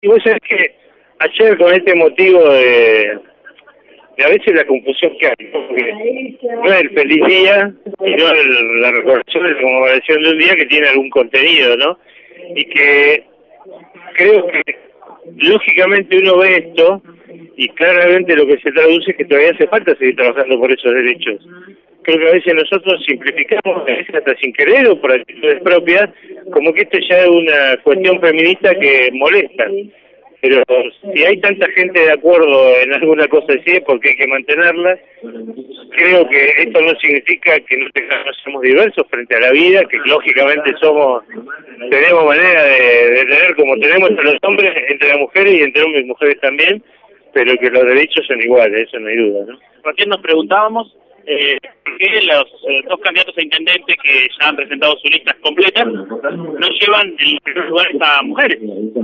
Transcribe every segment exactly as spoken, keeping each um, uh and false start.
Y vos sabés que ayer con este motivo de, de a veces la confusión que hay, ¿no? Porque no es el feliz día, sino el, la recordación de la conmemoración de un día que tiene algún contenido, ¿no? Y que creo que lógicamente uno ve esto y claramente lo que se traduce es que todavía hace falta seguir trabajando por esos derechos. Creo que a veces nosotros simplificamos, a veces hasta sin querer o por actitudes propias, como que esto ya es una cuestión feminista que molesta. Pero si hay tanta gente de acuerdo en alguna cosa así es porque hay que mantenerla. Creo que esto no significa que no tengamos, somos diversos frente a la vida, que lógicamente somos, tenemos manera de, de tener como tenemos entre los hombres, entre las mujeres y entre hombres y mujeres también, pero que los derechos son iguales, eso no hay duda, ¿no? Recién nos preguntábamos eh, por qué los eh, dos candidatos a intendente que ya han presentado sus listas completas no llevan en primer lugar a mujeres.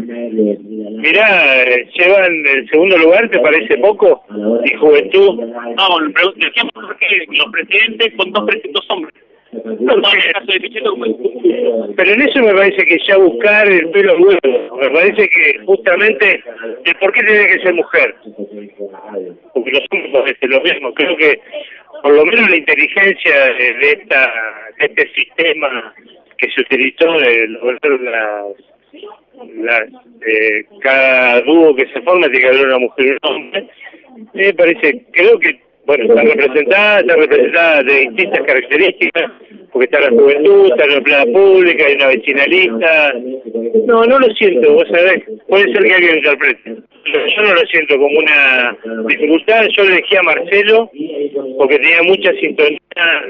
Mirá, eh, llevan el segundo lugar, ¿te parece poco? Y juventud. No, decíamos porque los presidentes son dos, dos hombres. No, no, en el caso de Pichetto, pero en eso me parece que ya buscar el pelo al huevo, me parece que justamente el por qué tiene que ser mujer, porque los hombres es lo mismo. Creo que por lo menos la inteligencia de, de esta de este sistema que se utilizó de lograr las, las eh, cada dúo que se forma tiene que haber una mujer y un hombre. Me parece, creo que bueno, está representada, está representada de distintas características, porque está la juventud, está la empleada pública, hay una vecinalista. No, no lo siento, vos sabés, puede ser que alguien lo interprete. Yo no lo siento como una dificultad. Yo le elegí a Marcelo porque tenía mucha sintonía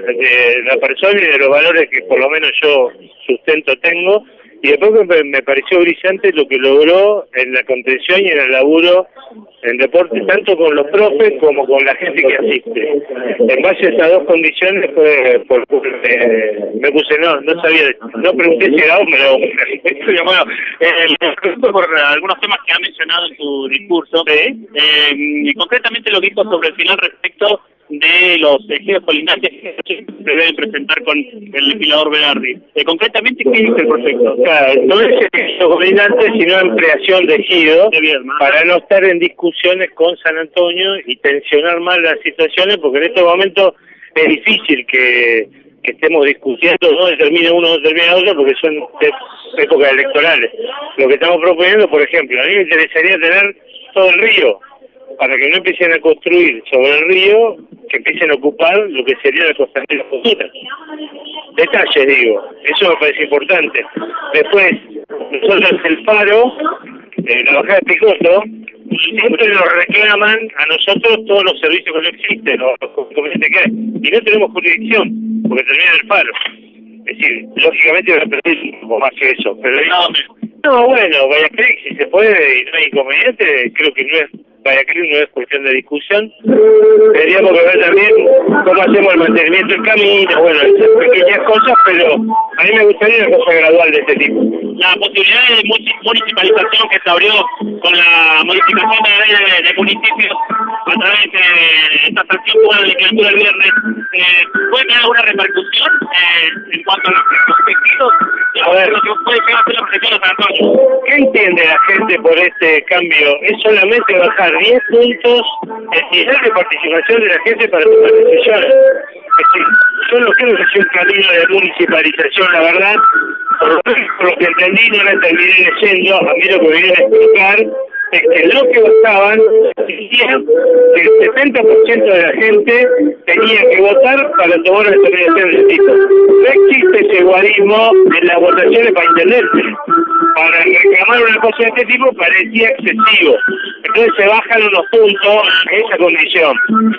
de la persona y de los valores que por lo menos yo sustento tengo. Y después me, me pareció brillante lo que logró en la contención y en el laburo en deporte, tanto con los profes como con la gente que asiste. En base a esas dos condiciones fue por, eh, me puse, no, no sabía, no pregunté si era hombre o mujer. Bueno, eh, pregunto por algunos temas que ha mencionado en su discurso, ¿sí? eh, y concretamente lo que dijo sobre el final respecto de los ejidos colindantes que se deben presentar con el legislador Velardi. Eh, concretamente, ¿qué dice el proyecto? Claro, no es ejido colindante, sino ampliación de ejido, para no estar en discusiones con San Antonio y tensionar más las situaciones, porque en estos momentos es difícil que, que estemos discutiendo, no determina uno, no determina otro, porque son épocas electorales. Lo que estamos proponiendo, por ejemplo, a mí me interesaría tener todo el río, para que no empiecen a construir sobre el río, que empiecen a ocupar lo que sería la costanera futura. Detalles, digo, eso me parece importante. Después, nosotros el Faro, eh, la bajada de Picoto, siempre nos reclaman a nosotros todos los servicios que no existen, o los convenientes que hay, y no tenemos jurisdicción, porque termina el Faro. Es decir, lógicamente va a perder un poco más que eso, pero no, no bueno, vaya a creer que si se puede y no hay inconveniente, creo que no es, vaya a creer no es cuestión de discusión. Tendríamos que ver también cómo hacemos el mantenimiento del camino, bueno, esas pequeñas cosas, pero a mí me gustaría una cosa gradual de este tipo. La posibilidad de municipalización que se abrió con la modificación de la ley de, de municipios a través de esta sanción por la legislatura del viernes, eh, ¿puede tener alguna repercusión eh, en cuanto a los respectivos? A ver, lo que puede llegar a ser la protección de San Antonio. ¿Qué entiende la gente por este cambio? Es solamente bajar diez puntos el nivel de participación de la gente para tomar decisiones. Es decir, yo no creo que sea un camino de municipalización, la verdad. Por lo, por lo que entendí, no la terminé leyendo, a mí lo que me viene a explicar es que lo que votaban decía que el setenta por ciento de la gente tenía que votar para tomar una determinación de tipo. No existe ese guarismo en las votaciones para intendente. Para reclamar una cosa de este tipo parecía excesivo. Entonces se bajan unos puntos en esa condición.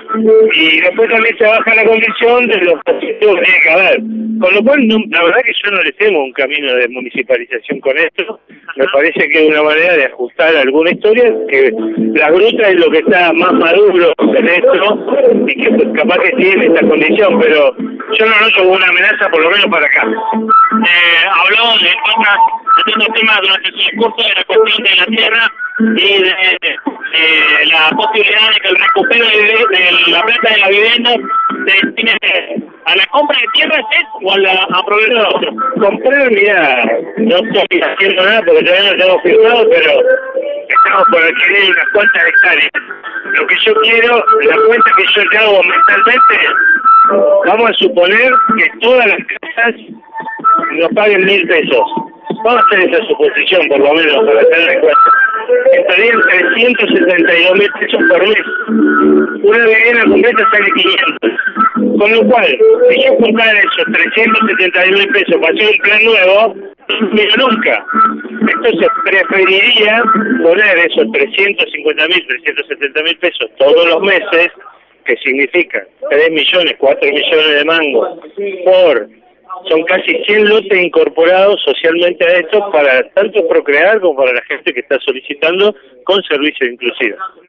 Y después también se baja la condición de los positivos que tiene que haber. Con lo cual, no, la verdad que yo no le temo un camino de municipalización con esto. Me parece que es una manera de ajustar alguna historia, que la gruta es lo que está más maduro en esto y que pues, capaz que tiene esta condición, pero yo no noto como una amenaza, por lo menos para acá. Eh, habló de otros temas durante su discurso, de la cuestión de la tierra y de, de, de la posibilidad de que el recupero de, de la plata de la vivienda se destine ¿A la compra de tierras es o a la a proveer de otro? Comprar, mira, no estoy haciendo nada porque todavía no tengo firmado, pero estamos por adquirir unas cuantas hectáreas. Lo que yo quiero, la cuenta que yo te hago mentalmente, vamos a suponer que todas las casas nos paguen mil pesos. Vamos a hacer esa suposición, por lo menos, para tener en cuenta. Estarían trescientos setenta y dos mil pesos por mes. Una vivienda completa sale quinientos. Con lo cual, si yo comprara esos trescientos setenta y dos mil pesos para hacer un plan nuevo, no miro nunca. Entonces, preferiría poner esos trescientos cincuenta mil, trescientos setenta mil pesos todos los meses, que significa tres millones, cuatro millones de mangos por... Son casi cien lotes incorporados socialmente a esto para tanto procrear como para la gente que está solicitando con servicio inclusive.